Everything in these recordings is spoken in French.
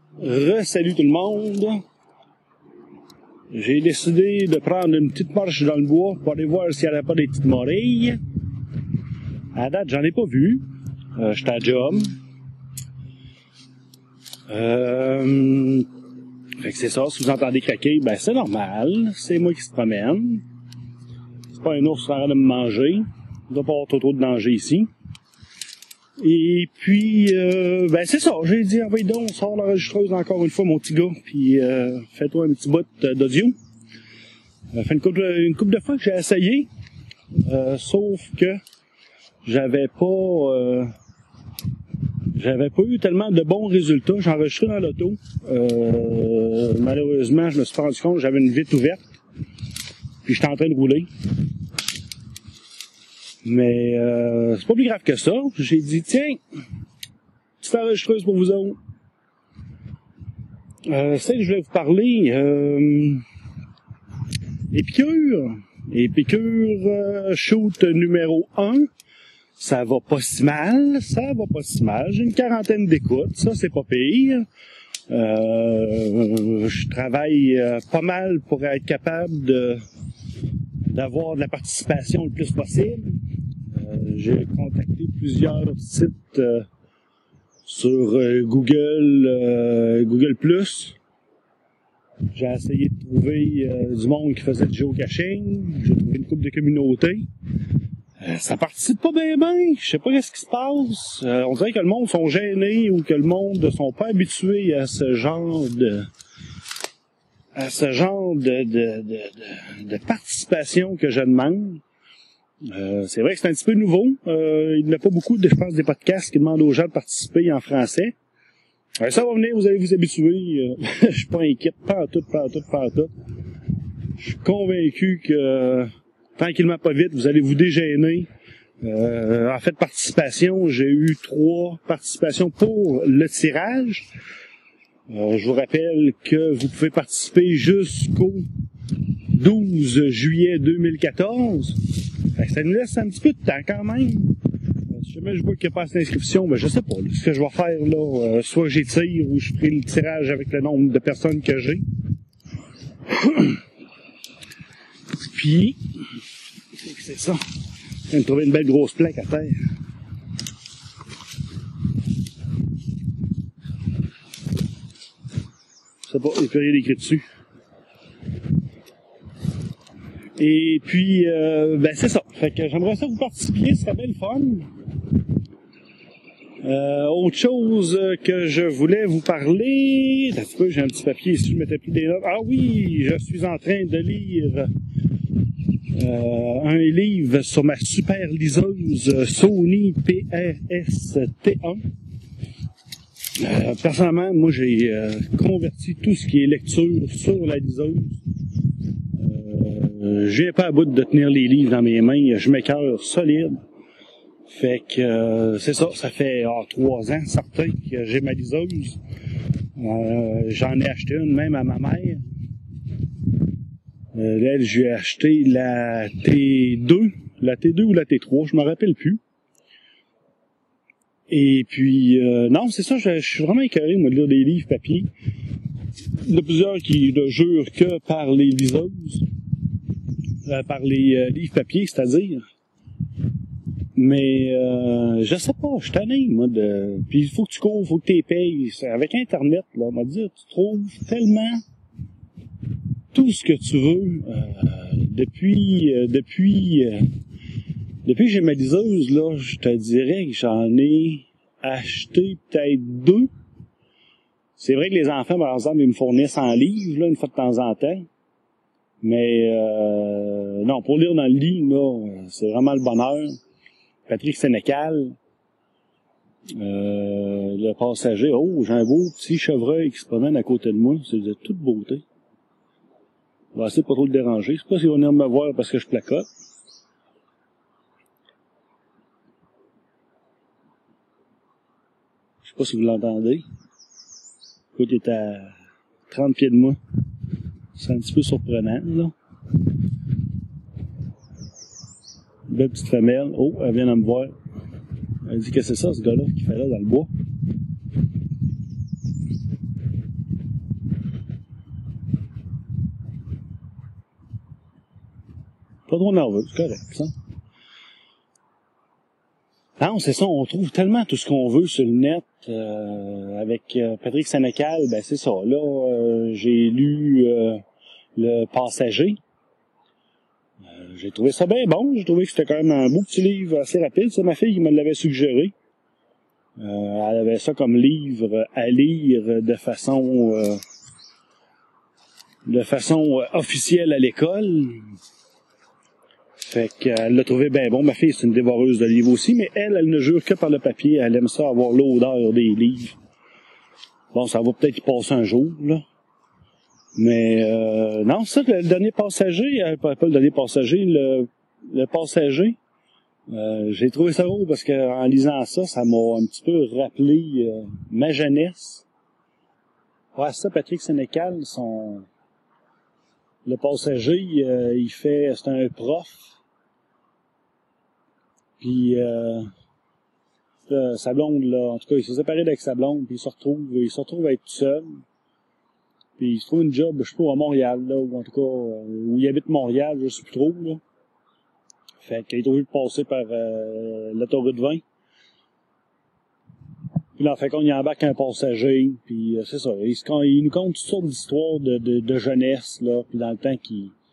Salut tout le monde. J'ai décidé de prendre une petite marche dans le bois pour aller voir s'il n'y avait pas des petites morilles. À date, j'en ai pas vu. J'étais à job. Fait que c'est ça, si vous entendez craquer, ben c'est normal. C'est moi qui se promène. C'est pas un ours qui est en train de me manger. Il ne doit pas avoir trop de danger ici. Et puis, ben c'est ça, j'ai dit, envoyez donc, sors l'enregistreuse encore une fois, mon petit gars, puis fais-toi un petit bout d'audio. Fait une couple de fois que j'ai essayé, sauf que j'avais pas eu tellement de bons résultats. J'ai enregistré dans l'auto. Malheureusement, je me suis rendu compte que j'avais une vitre ouverte, puis j'étais en train de rouler. Mais c'est pas plus grave que ça. J'ai dit, tiens, petite enregistreuse pour vous autres. C'est que je voulais vous parler. Épicure, shoot numéro 1. Ça va pas si mal. J'ai une quarantaine d'écoutes. Ça, c'est pas pire. Je travaille pas mal pour être capable d'avoir de la participation le plus possible. J'ai contacté plusieurs sites sur Google+. J'ai essayé de trouver du monde qui faisait du geocaching. J'ai trouvé une couple de communautés. Ça participe pas bien. Je sais pas qu'est-ce qui se passe. On dirait que le monde sont gênés ou que le monde ne sont pas habitués à ce genre de participation que je demande. C'est vrai que c'est un petit peu nouveau. Il n'y a pas beaucoup, je pense, des podcasts qui demandent aux gens de participer en français. Ça va venir, vous allez vous habituer. Je suis pas inquiète, pas en tout. Je suis convaincu que, tranquillement pas vite, vous allez vous dégêner. En fait, participation, j'ai eu 3 participations pour le tirage. Je vous rappelle que vous pouvez participer jusqu'au 12 juillet 2014. Ça nous laisse un petit peu de temps quand même. Si jamais je vois qu'il n'y a pas assez d'inscriptions, ben je sais pas. Ce que je vais faire là, soit j'étire ou je ferai le tirage avec le nombre de personnes que j'ai. Puis, c'est ça. Je viens de trouver une belle grosse plaque à terre. Je sais pas, il n'y a plus rien écrit dessus. Et puis, ben c'est ça. Fait que j'aimerais ça que vous participiez, ce serait bien le fun. Autre chose que je voulais vous parler... Un petit peu, j'ai un petit papier ici, je m'étais pris des notes. Ah oui, je suis en train de lire un livre sur ma super liseuse Sony PRS-T1. Personnellement, moi j'ai converti tout ce qui est lecture sur la liseuse. J'ai pas à bout de tenir les livres dans mes mains, je m'écœure solide. Fait que c'est ça, ça fait 3 ans certain que j'ai ma liseuse. J'en ai acheté une même à ma mère. Là, j'ai acheté la T2 ou la T3, je me rappelle plus. Et puis non, c'est ça, je suis vraiment écœuré moi de lire des livres papier. Il y en a plusieurs qui ne jurent que par les liseuses. Par les livres papier, c'est-à-dire. Mais je sais pas, je suis tanné, moi, puis il faut que tu cours, il faut que tu les payes. Avec Internet, là, on m'a dit, tu trouves tellement tout ce que tu veux. Depuis que j'ai ma liseuse, là, je te dirais que j'en ai acheté peut-être 2. C'est vrai que les enfants, par exemple, ils me fournissent en livres, là, une fois de temps en temps. Mais non, pour lire dans le lit, là, c'est vraiment le bonheur. Patrick Sénécal, le passager. Oh, j'ai un beau petit chevreuil qui se promène à côté de moi. C'est de toute beauté. On va essayer de pas trop le déranger. Je sais pas s'il va venir me voir parce que je placote. Je sais pas si vous l'entendez. Écoute, il est à 30 pieds de moi. C'est un petit peu surprenant, là. Une belle petite femelle. Oh, elle vient de me voir. Elle dit que c'est ça, ce gars-là, qu'il fait là dans le bois. Pas trop nerveux, c'est correct, ça. Non, c'est ça, on trouve tellement tout ce qu'on veut sur le net. Avec Patrick Sénécal, ben c'est ça. Là, j'ai lu Le Passager. J'ai trouvé ça bien bon. J'ai trouvé que c'était quand même un beau petit livre assez rapide. C'est ma fille qui me l'avait suggéré. Elle avait ça comme livre à lire de façon officielle à l'école. Fait qu'elle l'a trouvé bien bon. Ma fille, c'est une dévoreuse de livres aussi, mais elle ne jure que par le papier. Elle aime ça, avoir l'odeur des livres. Bon, ça va peut-être y passer un jour, là. Mais non, ça, le dernier passager, pas le dernier passager, le passager, j'ai trouvé ça beau parce que en lisant ça, ça m'a un petit peu rappelé ma jeunesse. Ouais, ça, Patrick Sénécal, le passager, c'est un prof. Puis sa blonde, là, en tout cas, il s'est séparé avec sa blonde, puis il se retrouve à être tout seul. Puis il se trouve une job, je sais pas, à Montréal, là, ou en tout cas, où il habite Montréal, je sais plus trop, là. Fait qu'il est obligé de passer par l'autoroute 20. Puis là, en fait, quand il embarque un passager, puis c'est ça, il nous conte toutes sortes d'histoires de jeunesse, là, puis dans le temps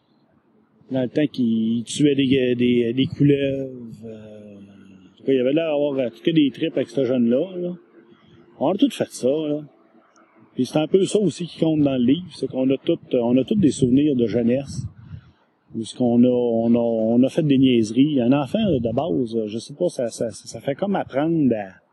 qu'il tuait des couleuvres, en tout cas, il avait l'air d'avoir que des trips avec ce jeune-là, là. On a tout fait ça, là. Puis c'est un peu ça aussi qui compte dans le livre, c'est qu'on a tous des souvenirs de jeunesse. Où est-ce on a fait des niaiseries. Un enfant, de base, je sais pas, ça fait comme apprendre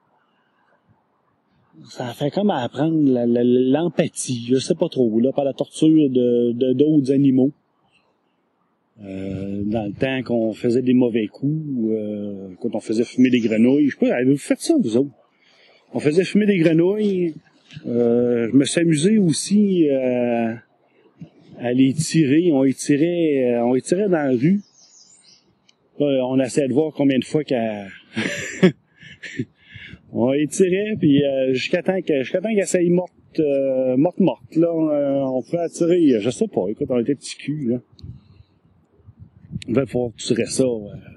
l'empathie, je sais pas trop, là, par la torture d'autres animaux. Dans le temps qu'on faisait des mauvais coups, quand on faisait fumer des grenouilles, je sais pas, avez-vous fait ça, vous autres? On faisait fumer des grenouilles, je me suis amusé aussi à les tirer. On les tirait dans la rue. On essayait de voir combien de fois on les tirait, puis jusqu'à temps qu'elle s'aille morte, là, on pouvait tirer, je sais pas, écoute, on était petits culs, là. On devait pouvoir tirer ça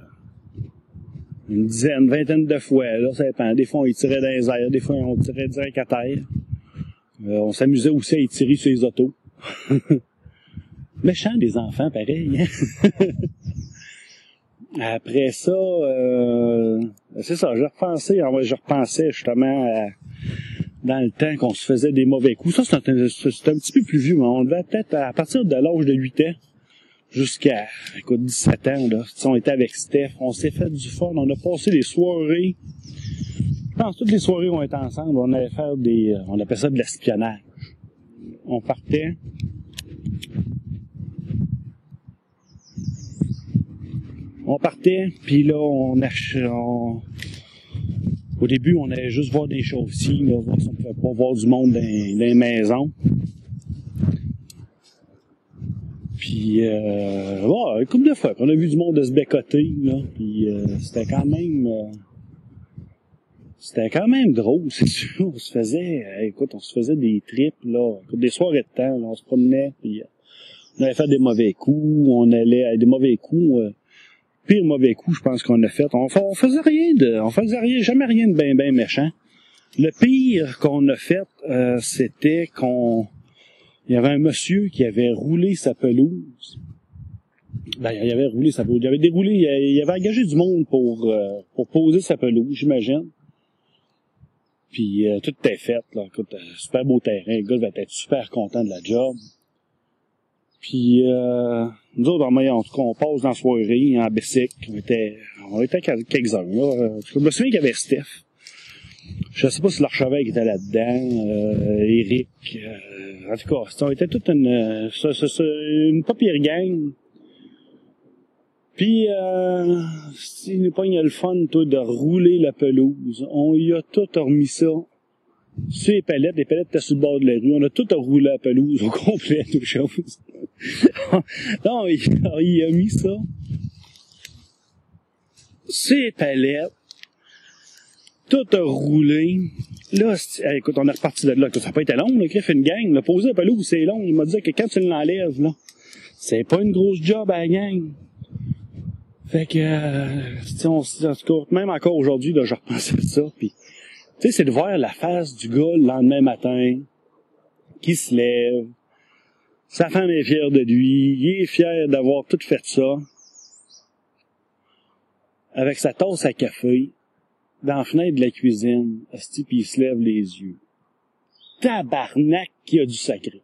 une vingtaine de fois, là, ça dépend. Des fois, on les tirait dans les airs, des fois, on tirait direct à terre. On s'amusait aussi à y tirer sur les autos. Méchant des enfants, pareil. Hein? Après ça, c'est ça, je repensais justement dans le temps qu'on se faisait des mauvais coups. Ça, c'est un petit peu plus vieux, mais on devait peut-être, à partir de l'âge de 8 ans, jusqu'à, 17 ans, là. On était avec Steph, on s'est fait du fun, on a passé des soirées. Je pense que toutes les soirées on était ensemble, on allait faire on appelait ça de l'espionnage. On partait. Puis là, au début, on allait juste voir des chaussées, là, voir si on pouvait pas voir du monde dans les maisons. Puis, une couple de fois qu'on a vu du monde de se bécoter, là, puis c'était quand même drôle, c'est sûr. On se faisait des trips, là, des soirées de temps, là, on se promenait, puis on allait faire des mauvais coups, pire mauvais coup, je pense qu'on a fait. On faisait jamais rien de ben méchant. Le pire qu'on a fait, c'était il y avait un monsieur qui avait roulé sa pelouse. Ben, il avait roulé sa pelouse. Il avait engagé du monde pour poser sa pelouse, j'imagine. Puis, tout était fait, là. Écoute, super beau terrain. Le gars va être super content de la job. Puis, nous autres, en tout cas, on passe dans la soirée, en bicycle. On était quelques-uns, là. Je me souviens qu'il y avait Steph. Je sais pas si l'archevêque était là-dedans, Eric. En tout cas, on était toute une pas pire gang. Puis, il nous pogne le fun, toi, de rouler la pelouse. On y a tout remis ça sur les palettes étaient sur le bord de la rue. On a tout roulé la pelouse au complet, toute chose. Non, il a mis ça sur les palettes. Tout a roulé. Là, écoute, on est reparti de là. Ça n'a pas été long, là. Il a fait une gang. Là, poser la pelouse, c'est long. Il m'a dit que quand tu l'enlèves, là, c'est pas une grosse job à la gang. Fait que, en tout cas, même encore aujourd'hui, là, je repensais à ça, puis, tu sais, c'est de voir la face du gars le lendemain matin, qui se lève, sa femme est fière de lui, il est fier d'avoir tout fait ça, avec sa tasse à café, dans la fenêtre de la cuisine, asti, puis il se lève les yeux. Tabarnak qui a du sacré.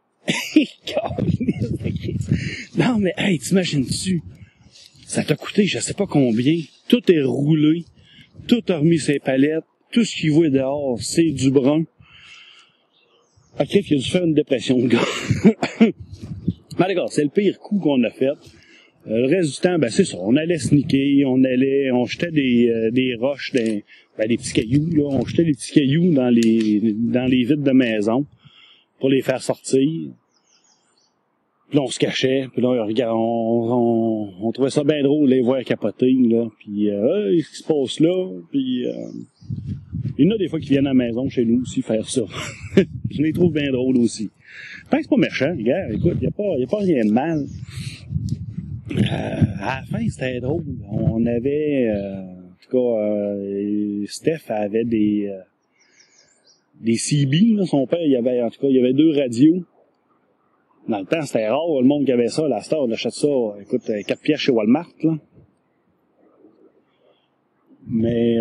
Non, mais, hey, t'imagines-tu? Ça t'a coûté, je sais pas combien. Tout est roulé. Tout a remis ses palettes. Tout ce qu'il voit dehors, c'est du brun. Ok, il a dû faire une dépression, le gars. Mais d'accord, c'est le pire coup qu'on a fait. Le reste du temps, ben c'est ça. On allait sneaker, on jetait des roches, des petits cailloux, là. On jetait des petits cailloux dans les vitres de maison pour les faire sortir. Puis là, on se cachait, puis là, on trouvait ça bien drôle, les voir capoter, là. Puis, qu'est-ce qui se passe là? Puis, il y en a des fois qui viennent à la maison chez nous aussi faire ça. Je les trouve bien drôles aussi. Tant que c'est pas méchant, gars, écoute, y a pas rien de mal. À la fin, c'était drôle. On avait, en tout cas, Steph avait des CB, là, son père, il y avait 2 radios. Dans le temps, c'était rare, le monde qui avait ça, la star, on achète ça, écoute, 4 pièces chez Walmart, là. Mais,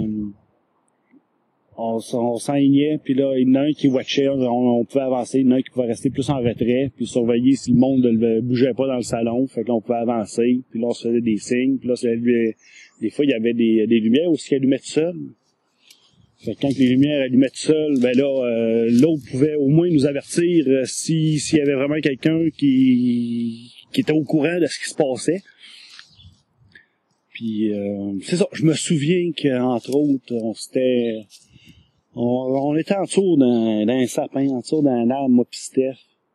on s'enlignait, puis là, il y en a un qui watchait, on pouvait avancer, il y en a un qui pouvait rester plus en retrait, puis surveiller si le monde ne bougeait pas dans le salon, fait que là, on pouvait avancer, puis là, on se faisait des signes, puis là, des fois, il y avait des lumières aussi qui allumaient tout seul. Fait que quand les lumières allumaient tout seul, ben là, l'autre pouvait au moins nous avertir s'il y avait vraiment quelqu'un qui était au courant de ce qui se passait. Puis, c'est ça, je me souviens qu'entre autres, on était en dessous d'un sapin, en dessous d'un arbre, moi pis Steph.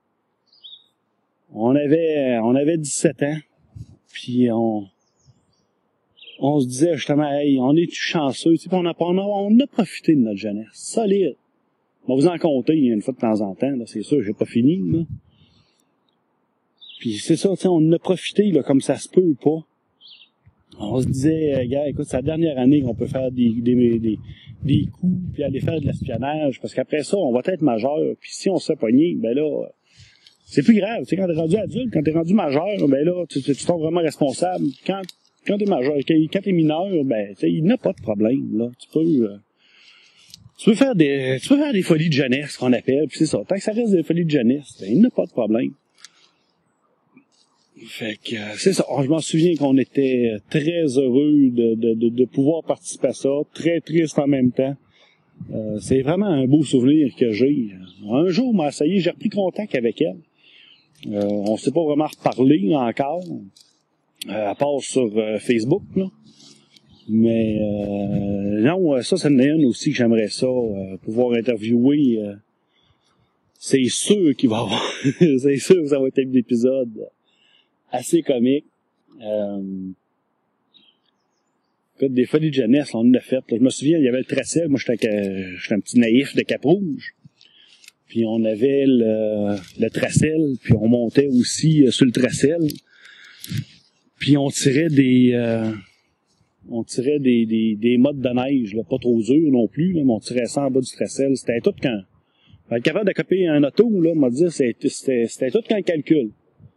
On avait 17 ans, puis on se disait justement, hey, on est-tu chanceux, tu sais, on a profité de notre jeunesse, solide. On va vous en compter une fois de temps en temps, là, c'est sûr, j'ai pas fini, là. Puis c'est ça, tu sais, on en a profité, là, comme ça se peut pas. On se disait, gars, écoute, c'est la dernière année qu'on peut faire des coups, puis aller faire de l'espionnage, parce qu'après ça, on va être majeur, puis si on se fait pogner, ben là, c'est plus grave. Tu sais, quand t'es rendu adulte, quand t'es rendu majeur, ben là, tu tombes vraiment responsable. Quand t'es majeur, quand t'es mineur, ben, tu sais, il n'y a pas de problème, là. Tu peux faire des folies de jeunesse, qu'on appelle, puis c'est ça. Tant que ça reste des folies de jeunesse, ben, il n'y a pas de problème. Fait que, c'est ça. Je m'en souviens qu'on était très heureux de pouvoir participer à ça. Très triste en même temps. C'est vraiment un beau souvenir que j'ai. Un jour, ça y est, j'ai repris contact avec elle. On s'est pas vraiment reparlé encore. À part sur Facebook, là. Mais non, ça en est une aussi que j'aimerais ça, pouvoir interviewer. C'est sûr qu'il va y avoir c'est sûr que ça va être un épisode assez comique. Des folies de jeunesse, on en a fait. Là, je me souviens, il y avait le tracel. Moi, j'étais un petit naïf de Cap-Rouge. Puis on avait le tracel, puis on montait aussi sur le tracel. Puis on tirait des mottes de neige, là, pas trop dures non plus, là, mais on tirait ça en bas du tracel. C'était tout quand. Être capable de copier un auto, là, on m'a dit, c'était tout quand calcul.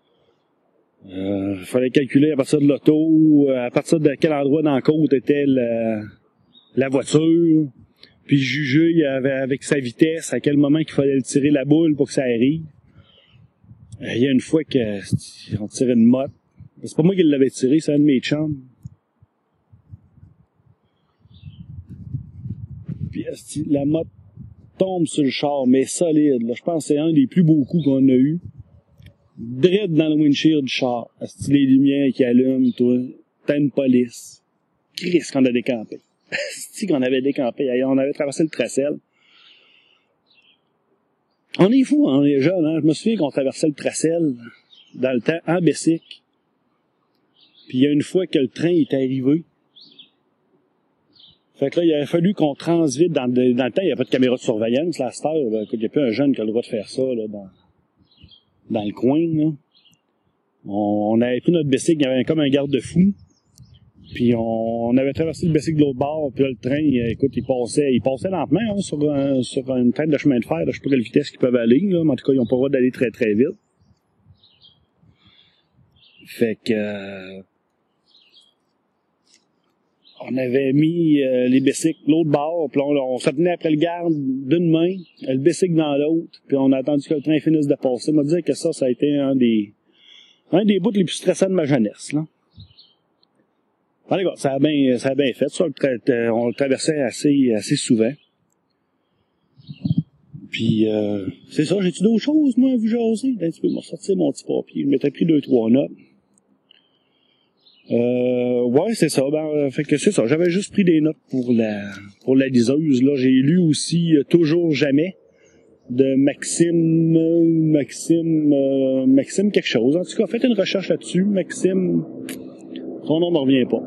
Fallait calculer à partir de l'auto, à partir de quel endroit dans la côte était la voiture, puis juger avec sa vitesse à quel moment qu'il fallait tirer la boule pour que ça arrive. Il y a une fois qu'on tirait une motte. C'est pas moi qui l'avais tiré, c'est un de mes chums. Puis la motte tombe sur le char, mais solide. Là. Je pense que c'est un des plus beaux coups qu'on a eu. Direct dans le windshield du char. Les lumières qui allument, toi. T'as une police. Christ qu'on a décampé. C'est qu'on avait décampé. On avait traversé le tracel. On est fous, on est jeunes. Hein? Je me souviens qu'on traversait le tracel dans le temps en Bessic. Puis il y a une fois que le train est arrivé. Fait que là, il aurait fallu qu'on transvite dans le temps, il n'y a pas de caméra de surveillance, là, à cette heure. Il n'y a plus un jeune qui a le droit de faire ça, là, dans le coin, là. On avait pris notre bicycle, il y avait comme un garde-fou. Puis on avait traversé le Bessic de l'autre bord, puis là, le train, écoute, il passait lentement hein, sur une traite de chemin de fer. Là, je sais pas quelle vitesse qu'ils peuvent aller, là, mais en tout cas, ils n'ont pas le droit d'aller très très vite. Fait que on avait mis les Bessic de l'autre bord, puis là, on se tenait après le garde d'une main, le Bessic dans l'autre, puis on a attendu que le train finisse de passer. On m'a dit que ça a été un des bouts les plus stressants de ma jeunesse, là. En tout cas, ça a bien fait, ça. On le traversait assez souvent. Puis, c'est ça, j'ai-tu d'autres choses, moi, à vous jaser? Un petit peu, m'en sortir mon petit papier. Je m'étais pris 2-3 notes. Ouais, c'est ça. Fait que c'est ça. J'avais juste pris des notes pour la liseuse, là. J'ai lu aussi Toujours Jamais de Maxime quelque chose. En tout cas, faites une recherche là-dessus. Maxime, son nom ne me revient pas.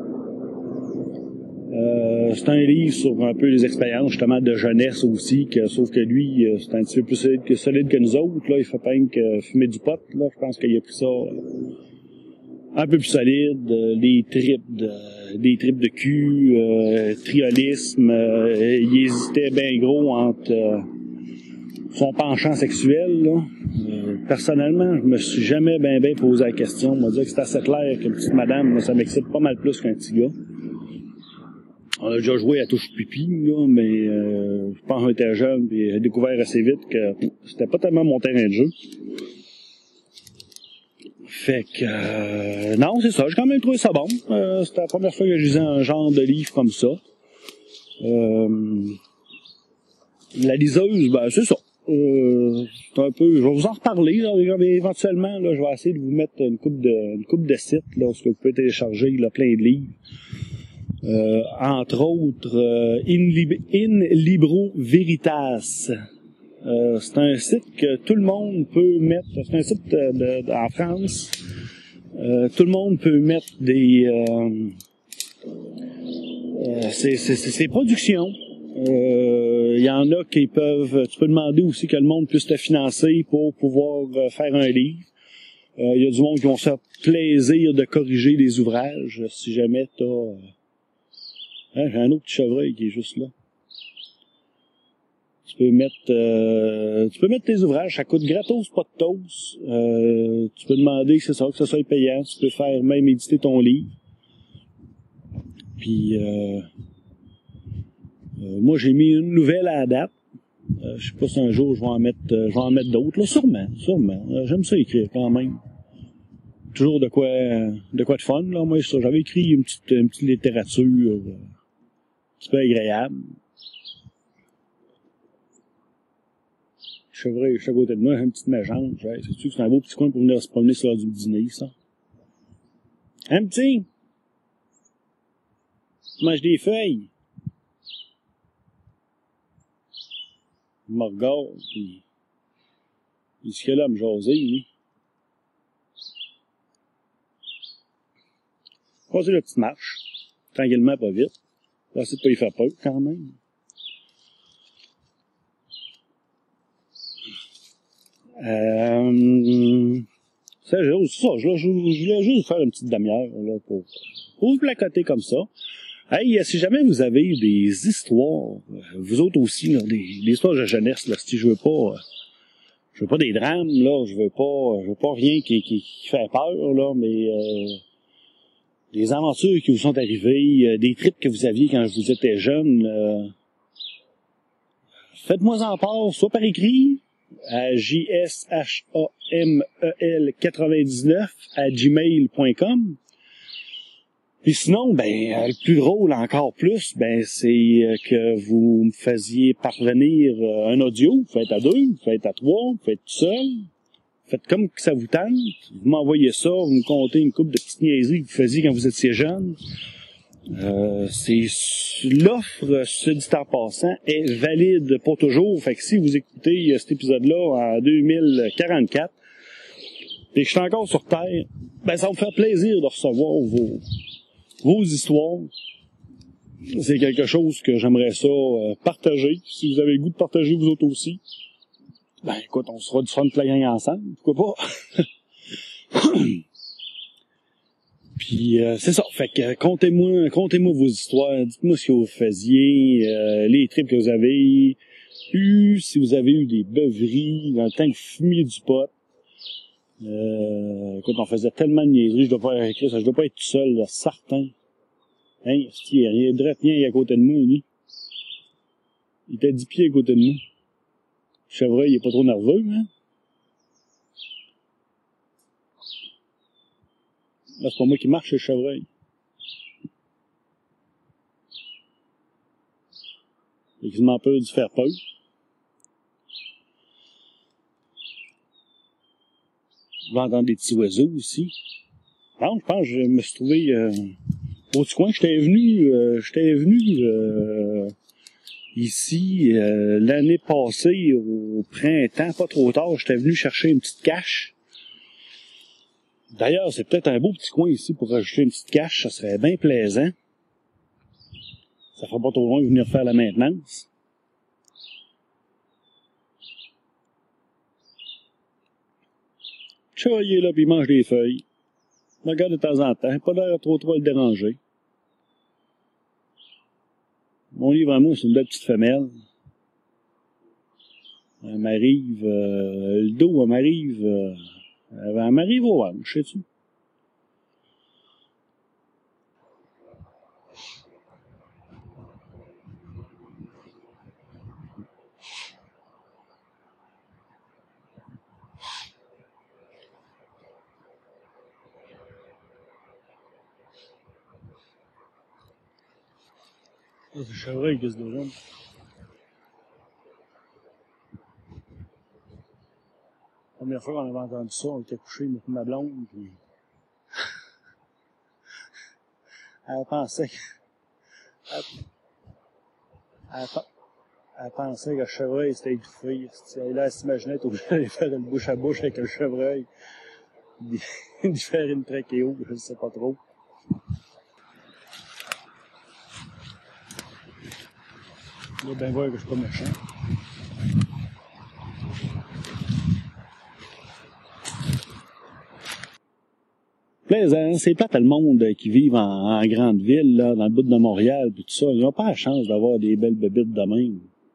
C'est un livre sur un peu les expériences justement de jeunesse aussi, sauf que lui, c'est un petit peu plus solide que nous autres. Là, il fait pas que fumer du pot. Là, je pense qu'il a pris ça un peu plus solide. Des tripes de cul, triolisme. Il hésitait bien gros entre son penchant sexuel. Là. Personnellement, je me suis jamais bien posé la question. On m'a dit que c'était assez clair qu'une petite madame, ça m'excite pas mal plus qu'un petit gars. On a déjà joué à touche pipi, là, mais je pense qu'on était jeune et j'ai découvert assez vite que c'était pas tellement mon terrain de jeu. Fait que non, c'est ça, j'ai quand même trouvé ça bon. C'était la première fois que je lisais un genre de livre comme ça. La liseuse, c'est ça. C'est un peu. Je vais vous en reparler, là, éventuellement, là, je vais essayer de vous mettre une coupe de sites, là, où vous pouvez télécharger là, plein de livres. Entre autres In Libro Veritas. C'est un site que tout le monde peut mettre. C'est un site en France. Tout le monde peut mettre ses productions. Il y en a qui peuvent. Tu peux demander aussi que le monde puisse te financer pour pouvoir faire un livre. Il y a du monde qui vont se faire plaisir de corriger des ouvrages si jamais t'as. J'ai un autre petit chevreuil qui est juste là. Tu peux mettre tes ouvrages, ça coûte gratos, pas de toast. Tu peux demander que ça soit payant. Tu peux faire même éditer ton livre. Puis moi j'ai mis une nouvelle à la date. Je sais pas si un jour je vais en mettre d'autres. Là, sûrement. J'aime ça écrire quand même. Toujours de quoi de fun. Là, moi j'avais écrit une petite littérature. Un petit peu agréable. Chevreuil, je suis à côté de moi, j'ai une petite méchante. Sais-tu que c'est un beau petit coin pour venir se promener sur l'heure du dîner, ça? Un petit! Tu manges des feuilles? Il me regarde, puis il dit que là, me jaser, lui. Passer la petite marche. Tranquillement, pas vite. Là, c'est de pas y faire peur, quand même. Ça, je voulais juste faire une petite demi-heure, là, pour vous placoter comme ça. Hey, si jamais vous avez des histoires, vous autres aussi, là, des histoires de jeunesse, là, si je veux pas des drames, là, je veux pas rien qui fait peur, là, mais, des aventures qui vous sont arrivées, des trips que vous aviez quand vous étiez jeune, faites-moi en part, soit par écrit, à jshamel99@gmail.com. Puis sinon, le plus drôle encore plus, c'est que vous me faisiez parvenir un audio. Vous faites à 2, vous faites à 3, vous faites tout seul. Faites comme que ça vous tente. Vous m'envoyez ça, vous me contez une couple de petites niaiseries que vous faisiez quand vous étiez jeune. C'est l'offre, ce dit en passant, est valide pour toujours. Fait que si vous écoutez cet épisode-là en 2044 et que je suis encore sur Terre, ça va me faire plaisir de recevoir vos histoires. C'est quelque chose que j'aimerais ça partager. Si vous avez le goût de partager vous autres aussi, écoute, on sera du fun playing ensemble, pourquoi pas? Puis c'est ça. Fait que contez-moi vos histoires, dites-moi ce que vous faisiez, les trips que vous avez eu, si vous avez eu des beuveries dans le temps que vous fumiez du pot. Écoute, on faisait tellement de niaiseries, je dois pas être tout seul, là, certain. Hein, il y a rien de rien à côté de moi, lui. Il était 10 pieds à côté de moi. Le chevreuil, il est pas trop nerveux, hein? Là, c'est pas moi qui marche, c'est le chevreuil. Il a quasiment peur de se faire peur. Je vais entendre des petits oiseaux aussi. Non, je pense que je me suis trouvé au petit coin. J'étais venu ici l'année passée au printemps, pas trop tard. J'étais venu chercher une petite cache. D'ailleurs, c'est peut-être un beau petit coin ici pour rajouter une petite cache. Ça serait bien plaisant. Ça fera pas trop loin de venir faire la maintenance. Le chat, il est là, puis il mange des feuilles. Il me regarde de temps en temps. Pas l'air trop à le déranger. Mon livre à moi, c'est une belle petite femelle. Elle m'arrive, le dos, elle m'arrive au hanche, sais-tu? Ça, c'est le chevreuil qui se déjeune. La première fois qu'on avait entendu ça, on était couchés, ma blonde, puis elle pensait elle pensait que le chevreuil s'était étouffé. Là, elle s'imaginait être obligée d'aller faire une bouche à bouche avec le chevreuil. De faire une trachéo, je sais pas trop. Je dois bien voir que je suis pas méchant. Plaisant, c'est plate le monde qui vit en grande ville, là, dans le bout de Montréal, puis tout ça. Ils n'ont pas la chance d'avoir des belles bébites de même.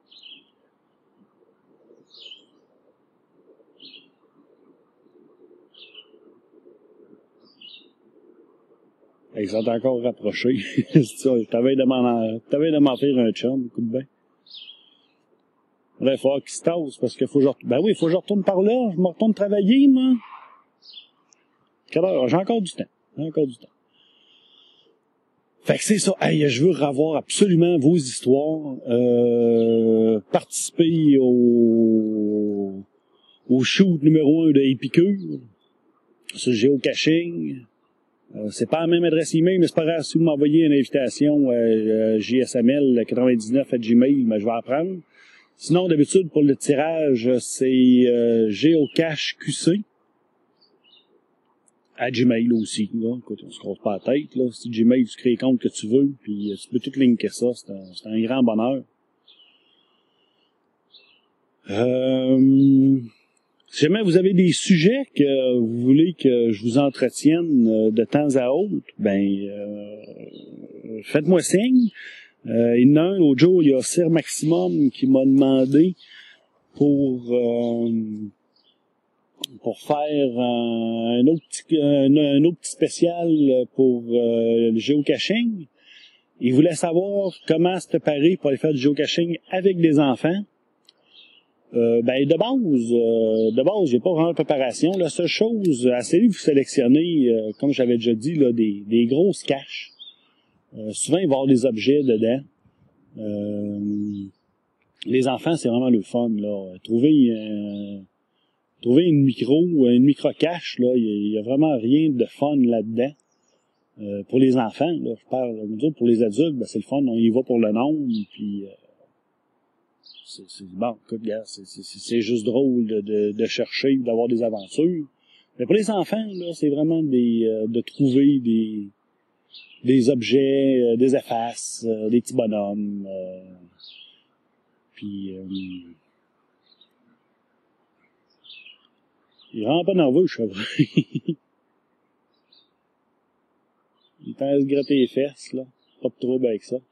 Ils sont encore rapprochés. C'est ça, t'avais de m'en faire un chum, écoute bien. Là, il faut qu'il se tasse, parce qu'il faut que je retourne. Ben oui, il faut que je retourne par là. Je me retourne travailler, moi. Quelle heure? J'ai encore du temps. Fait que c'est ça. Hey, je veux revoir absolument vos histoires. Participer au shoot numéro 1 de Épicure. Sur géocaching. C'est pas la même adresse email, mais c'est pas grave si vous m'envoyez une invitation jsml99@gmail, mais je vais apprendre. Sinon, d'habitude, pour le tirage, c'est geocacheqc à Gmail aussi. Là. Écoute, on se croise pas la tête. Là. Si Gmail, tu crées le compte que tu veux, puis tu peux tout linker ça. C'est un grand bonheur. Si jamais vous avez des sujets que vous voulez que je vous entretienne de temps à autre, faites-moi signe. Il y en a un, l'autre jour, il y a Sir Maximum qui m'a demandé pour faire un autre petit spécial pour le géocaching. Il voulait savoir comment se préparer pour aller faire du géocaching avec des enfants. De base, j'ai pas vraiment de préparation. La seule chose, essayez de vous sélectionner, comme j'avais déjà dit, là, des grosses caches. Souvent, il va y avoir des objets dedans. Les enfants, c'est vraiment le fun, là. Trouver une micro-cache, là, il y a vraiment rien de fun là-dedans. Pour les enfants, là, je parle, pour les adultes, c'est le fun, on y va pour le nombre, puis c'est bon, écoute, gars, c'est juste drôle de chercher, d'avoir des aventures. Mais pour les enfants, là, c'est vraiment de trouver des objets, des effaces, des petits bonhommes, puis il est vraiment pas nerveux, je sais. temps à se gratter les fesses, là. Pas de trouble avec ça.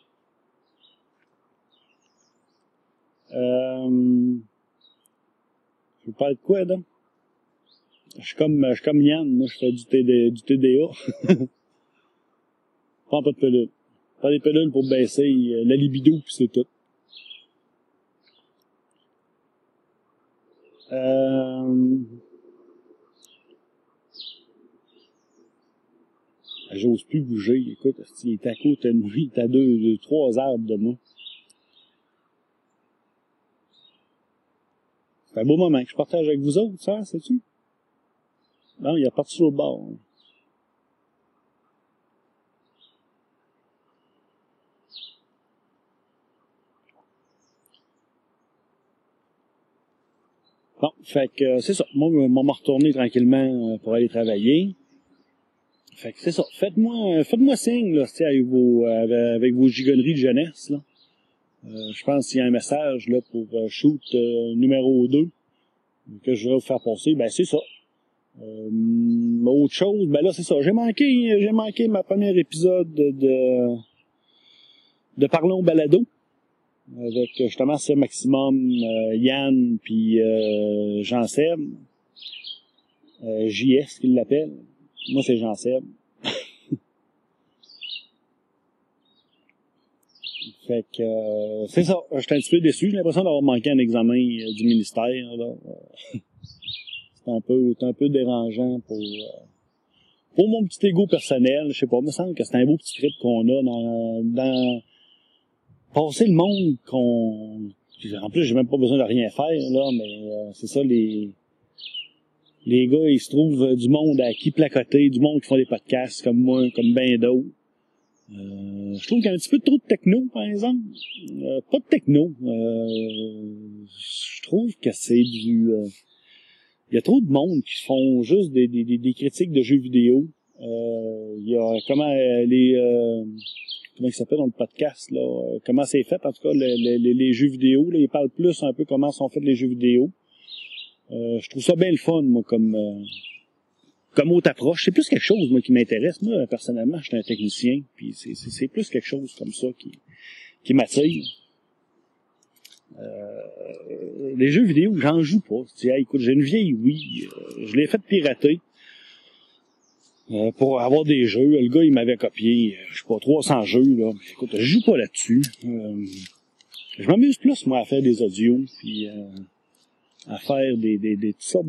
Je vous parle de quoi, là? Je suis comme Yann, moi, je fais du TDA. Prends pas de pilule. Prends des pilules pour baisser la libido, puis c'est tout. J'ose plus bouger. Écoute, il est à côté de moi, il est à 3 arbres de moi. C'est un beau moment que je partage avec vous autres, ça, sais-tu? Non, il est parti sur le bord. Bon, fait que c'est ça. Moi, je vais me retourner tranquillement pour aller travailler. Fait que c'est ça. Faites-moi signe, là, avec vos gigonneries de jeunesse, là. Je pense qu'il y a un message, là, pour shoot numéro 2 que je vais vous faire passer. Ben, c'est ça. Autre chose, ben là, c'est ça. J'ai manqué ma première épisode de Parlons Balado. Avec justement ce Maximum, Yann, puis Jean-Seb. JS qu'il l'appelle. Moi, c'est Jean-Seb. Fait que c'est ça. J'étais un petit peu déçu. J'ai l'impression d'avoir manqué un examen du ministère. Là. C'est un peu dérangeant pour mon petit ego personnel. Je sais pas, il me semble que c'est un beau petit trip qu'on a dans passer le monde qu'on... En plus, j'ai même pas besoin de rien faire, là, mais c'est ça, les gars, ils se trouvent du monde à qui placoter, du monde qui font des podcasts comme moi, comme ben d'autres. Je trouve qu'il y a un petit peu trop de techno, par exemple. Pas de techno. Je trouve que c'est du... Il y a trop de monde qui font juste des critiques de jeux vidéo. Il y a comment comment il s'appelle dans le podcast, là, comment c'est fait, en tout cas, les jeux vidéo, là, ils parlent plus un peu comment sont faits les jeux vidéo. Je trouve ça bien le fun, moi, comme autre approche. C'est plus quelque chose, moi, qui m'intéresse. Moi, personnellement, je suis un technicien, puis c'est plus quelque chose comme ça qui m'attire. Les jeux vidéo, j'en joue pas. Je dis, hey, écoute, j'ai une vieille Wii, je l'ai fait pirater. Pour avoir des jeux. Le gars, il m'avait copié, je sais pas, 300 jeux, là. Mais écoute, je joue pas là-dessus. Je m'amuse plus, moi, à faire des audios, puis à faire des toutes sortes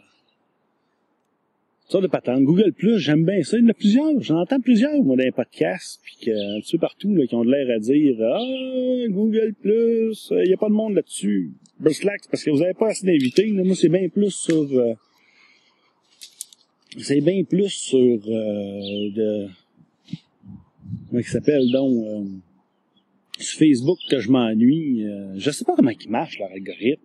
de patentes. Google Plus, j'aime bien ça. Il y en a plusieurs. J'en entends plusieurs, moi, dans les podcasts, puis un petit peu partout, là, qui ont de l'air à dire, Google Plus, il y a pas de monde là-dessus. Slack, parce que vous avez pas assez d'invités. Là. Moi, c'est bien plus sur... comment il s'appelle donc sur Facebook que je m'ennuie. Je sais pas comment il marche leur algorithme.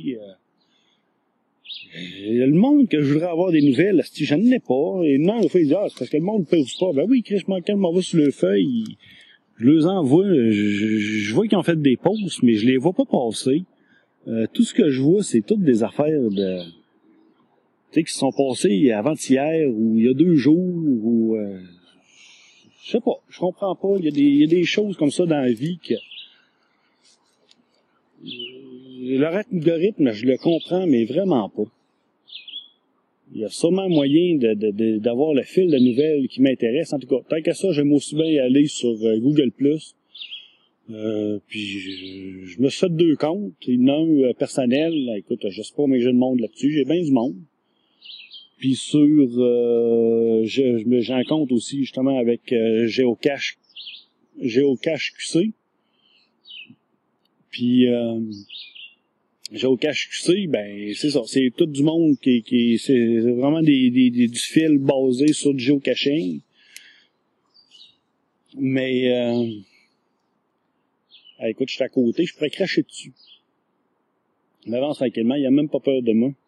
Le monde que je voudrais avoir des nouvelles, je n'en ai pas. Et non, c'est parce que le monde ne pose pas. Ben oui, Chris Manquel m'envoie sur le feuille. Je les envoie. Je vois qu'ils ont fait des posts, mais je les vois pas passer. Tout ce que je vois, c'est toutes des affaires de... Tu sais, qui se sont passés avant-hier, ou il y a 2 jours, ou... je sais pas, je comprends pas. Il y a des choses comme ça dans la vie que... Leur algorithme, je le comprends, mais vraiment pas. Il y a sûrement moyen d'avoir le fil de nouvelles qui m'intéresse. En tout cas, tant qu'à ça, j'aime aussi bien aller sur Google+. Puis je me suis fait 2 comptes. Il y en a un personnel. Écoute, je sais pas mais j'ai le monde là-dessus. J'ai bien du monde. Puis sur j'ai un compte aussi justement avec Géocache QC. Puis Géocache QC, ben c'est ça, c'est tout du monde qui c'est vraiment du fil basé sur du géocaching. Mais écoute, je suis à côté, je pourrais cracher dessus. On avance tranquillement, il a même pas peur de moi.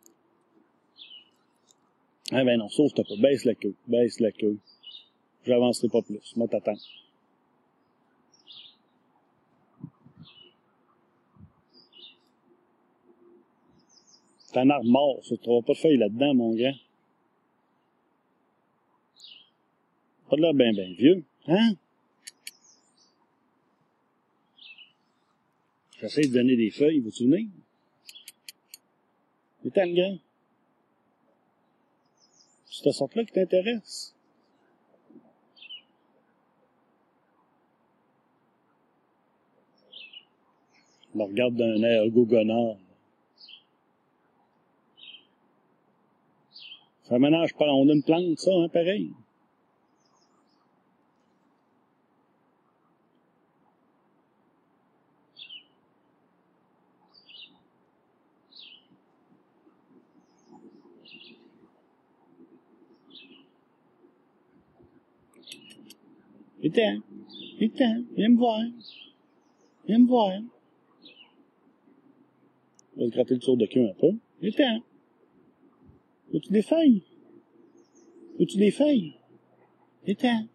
Ah ben non, sauf t'as pas. Baisse la queue. J'avancerai pas plus. Moi, t'attends. C'est un arbre mort, ça. Tu trouveras pas de feuilles là-dedans, mon grand. Pas de l'air bien vieux. Hein? J'essaie de donner des feuilles, vous vous souvenez? C'est tant grand. C'est cette sorte-là qui t'intéresse. On me regarde d'un air goguenard. Ça ménage pas. On a une plante, ça, hein, pareil. Viens, viens me voir. Viens me voir. On va se gratter le tour de queue un peu. Viens. Veux-tu des feuilles? Veux-tu des feuilles? Viens.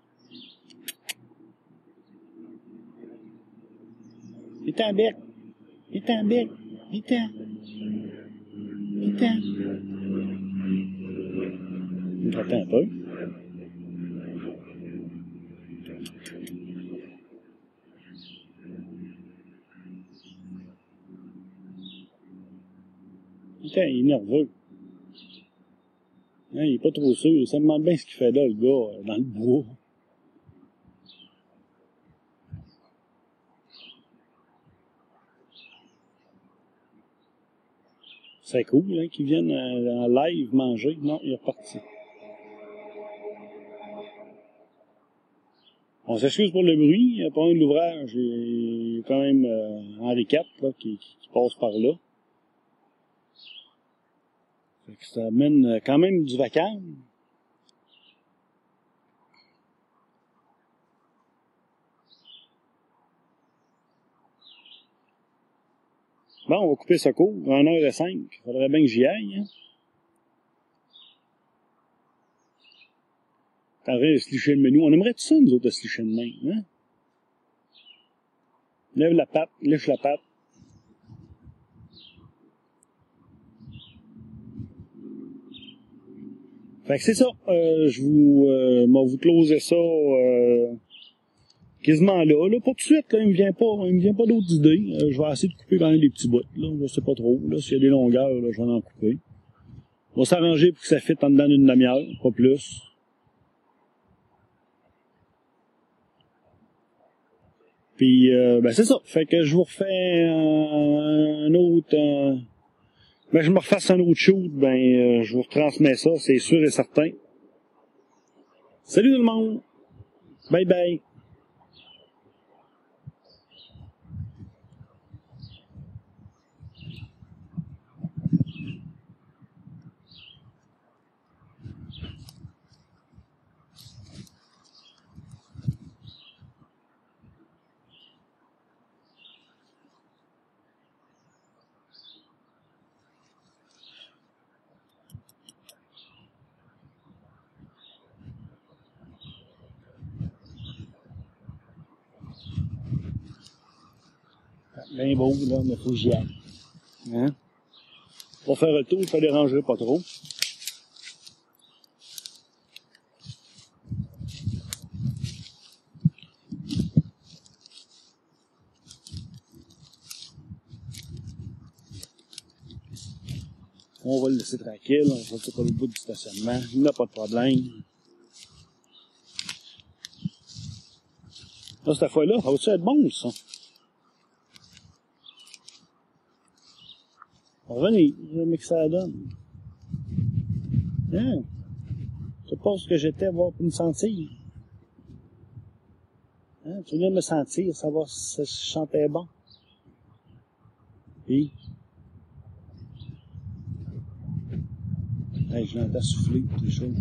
Viens, bec. Viens, bec. Viens. On va gratter un peu. Putain, il est nerveux. Hein, il est pas trop sûr. Ça me demande bien ce qu'il fait là, le gars, dans le bois. C'est cool, hein, qu'ils viennent en live manger. Non, il est reparti. On s'excuse pour le bruit. Pendant l'ouvrage, il y a quand même Henri IV là, qui passe par là. Fait que ça amène quand même du vacarme. Bon, on va couper ça court, 1h05. Faudrait bien que j'y aille. Hein. T'en de slicher le menu. On aimerait tout ça, nous autres, de slicher de même. Hein? Lève la patte, lèche la patte. Fait que c'est ça. Je vous closer ça quasiment là. Pas tout de suite, là, il me vient pas d'autres idées. Je vais essayer de couper quand même des petits bouts. Là. Je sais pas trop. Là, s'il y a des longueurs, là, je vais en couper. On va s'arranger pour que ça fitte en dedans d'une demi-heure, pas plus. Puis c'est ça. Fait que je vous refais un autre. Je me refasse un autre shoot, je vous retransmets ça, c'est sûr et certain. Salut tout le monde! Bye bye! Bien beau, là, mais faut que j'y aille. Hein? Pour faire le tour, ça ne dérangerait pas trop. On va le laisser tranquille, on va tout au bout du stationnement, il n'y a pas de problème. Là, cette fois-là, ça va-tu être bon, ça? Revenez, mais que ça donne. Hein? Je pense que j'étais voir pour me sentir. Hein? Tu viens me sentir, savoir si je chantais bon. Puis, hey, je l'entends souffler, toutes les choses.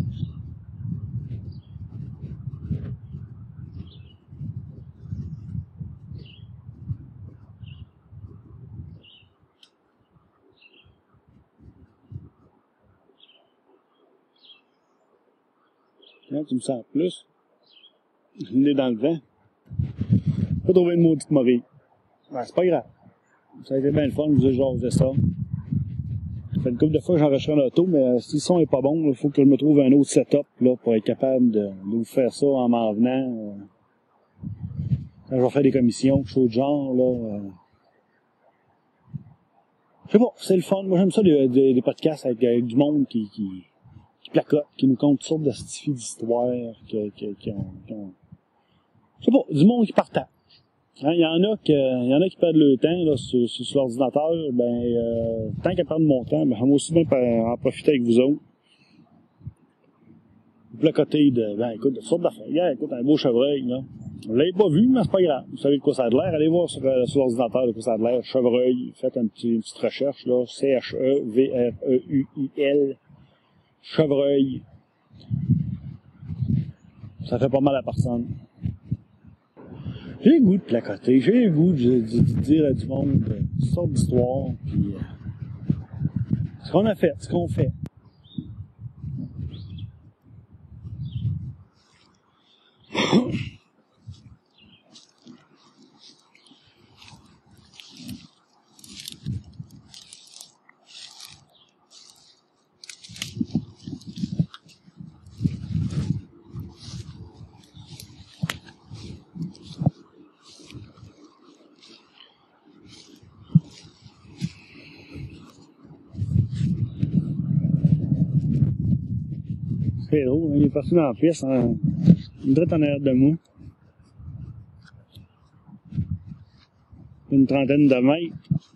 Là, tu me sens plus. Je l'ai dans le vent. Pas trouver une maudite mauvaise. Ben, c'est pas grave. Ça a été bien le fun, je vous ai jasé ça. Ça fait une couple de fois que j'enregistre en auto, mais si le son est pas bon, il faut que je me trouve un autre setup là, pour être capable de vous faire ça en m'en venant. Quand je vais faire des commissions, quelque chose de genre, là. Je sais pas, c'est le fun. Moi, j'aime ça, des podcasts avec du monde qui placote, qui nous compte toutes sortes d'histoires, je sais pas, du monde qui partage. Hein, il y en a qui perdent leur temps, là, sur l'ordinateur, tant qu'à perdre mon temps, moi aussi bien en profiter avec vous autres. Vous placotez de toutes sortes d'affaires. Yeah, écoute, un beau chevreuil, là. Vous l'avez pas vu, mais c'est pas grave. Vous savez de quoi ça a de l'air. Allez voir sur l'ordinateur de quoi ça a de l'air. Chevreuil. Faites une petite recherche, là. CHEVREUIL. Chevreuil. Ça fait pas mal à personne. J'ai le goût de placoter. J'ai le goût de dire à du monde toutes sortes d'histoires. Puis, ce qu'on a fait, ce qu'on fait. C'est drôle, il est parti dans la pièce, direct en arrière de moi. Une trentaine de mètres.